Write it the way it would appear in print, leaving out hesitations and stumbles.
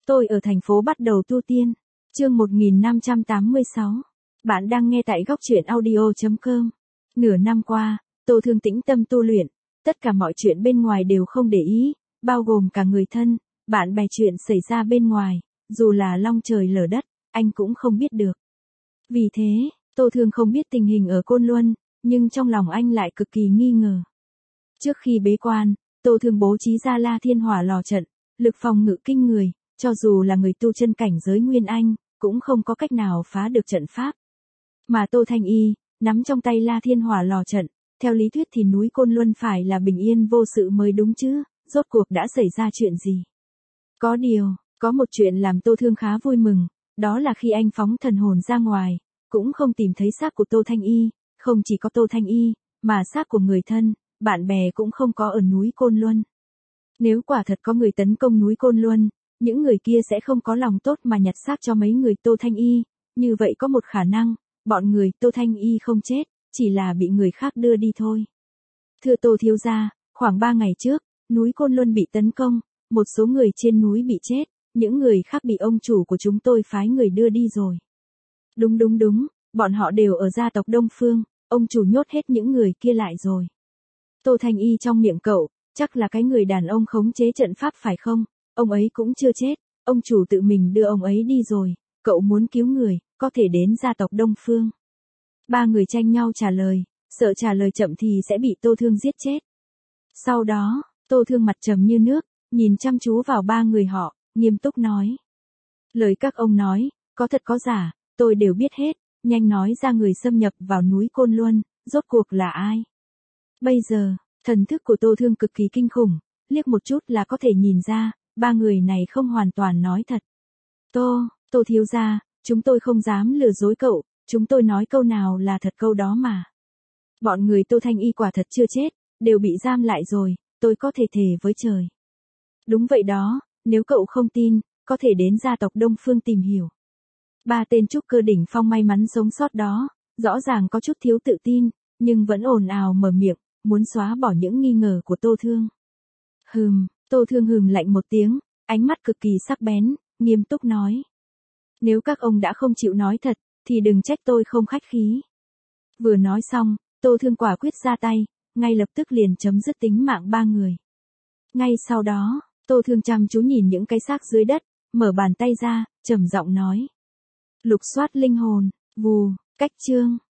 Tôi ở thành phố bắt đầu tu tiên. Chương 1586. Bạn đang nghe tại góc truyện audio.com. Nửa năm qua, Tô Thương tĩnh tâm tu luyện, tất cả mọi chuyện bên ngoài đều không để ý, bao gồm cả người thân, bạn bè, chuyện xảy ra bên ngoài, dù là long trời lở đất, anh cũng không biết được. Vì thế, Tô Thương không biết tình hình ở Côn Luân, nhưng trong lòng anh lại cực kỳ nghi ngờ. Trước khi bế quan, Tô Thương bố trí ra La Thiên Hỏa lò trận, lực phòng ngự kinh người, cho dù là người tu chân cảnh giới Nguyên Anh, cũng không có cách nào phá được trận pháp. Mà Tô Thanh Y, nắm trong tay La Thiên Hỏa lò trận, theo lý thuyết thì núi Côn Luân phải là bình yên vô sự mới đúng chứ, rốt cuộc đã xảy ra chuyện gì? Có điều, có một chuyện làm Tô Thương khá vui mừng, đó là khi anh phóng thần hồn ra ngoài, cũng không tìm thấy xác của Tô Thanh Y, không chỉ có Tô Thanh Y, mà xác của người thân, bạn bè cũng không có ở núi Côn Luân. Nếu quả thật có người tấn công núi Côn Luân, những người kia sẽ không có lòng tốt mà nhặt xác cho mấy người Tô Thanh Y, như vậy có một khả năng, bọn người Tô Thanh Y không chết, chỉ là bị người khác đưa đi thôi. Thưa Tô thiếu gia, khoảng 3 ngày trước, núi Côn Luân bị tấn công, một số người trên núi bị chết, những người khác bị ông chủ của chúng tôi phái người đưa đi rồi. Đúng, bọn họ đều ở gia tộc Đông Phương, ông chủ nhốt hết những người kia lại rồi. Tô Thanh Y trong miệng cậu, chắc là cái người đàn ông khống chế trận pháp phải không? Ông ấy cũng chưa chết, ông chủ tự mình đưa ông ấy đi rồi, cậu muốn cứu người, có thể đến gia tộc Đông Phương. Ba người tranh nhau trả lời, sợ trả lời chậm thì sẽ bị Tô Thương giết chết. Sau đó, Tô Thương mặt trầm như nước, nhìn chăm chú vào ba người họ, nghiêm túc nói. Lời các ông nói, có thật có giả, tôi đều biết hết, nhanh nói ra người xâm nhập vào núi Côn Luân, rốt cuộc là ai? Bây giờ, thần thức của Tô Thương cực kỳ kinh khủng, liếc một chút là có thể nhìn ra, ba người này không hoàn toàn nói thật. Tô thiếu gia, chúng tôi không dám lừa dối cậu, chúng tôi nói câu nào là thật câu đó mà. Bọn người Tô Thanh Y quả thật chưa chết, đều bị giam lại rồi, tôi có thể thề với trời. Đúng vậy đó, nếu cậu không tin, có thể đến gia tộc Đông Phương tìm hiểu. Ba tên trúc cơ đỉnh phong may mắn sống sót đó, rõ ràng có chút thiếu tự tin, nhưng vẫn ồn ào mở miệng, muốn xóa bỏ những nghi ngờ của Tô Thương. Tô Thương hừm lạnh một tiếng, ánh mắt cực kỳ sắc bén, nghiêm túc nói. Nếu các ông đã không chịu nói thật, thì đừng trách tôi không khách khí. Vừa nói xong, Tô Thương quả quyết ra tay, ngay lập tức liền chấm dứt tính mạng ba người. Ngay sau đó, Tô Thương chăm chú nhìn những cái xác dưới đất, mở bàn tay ra, trầm giọng nói. Lục soát linh hồn, vù, cách chương.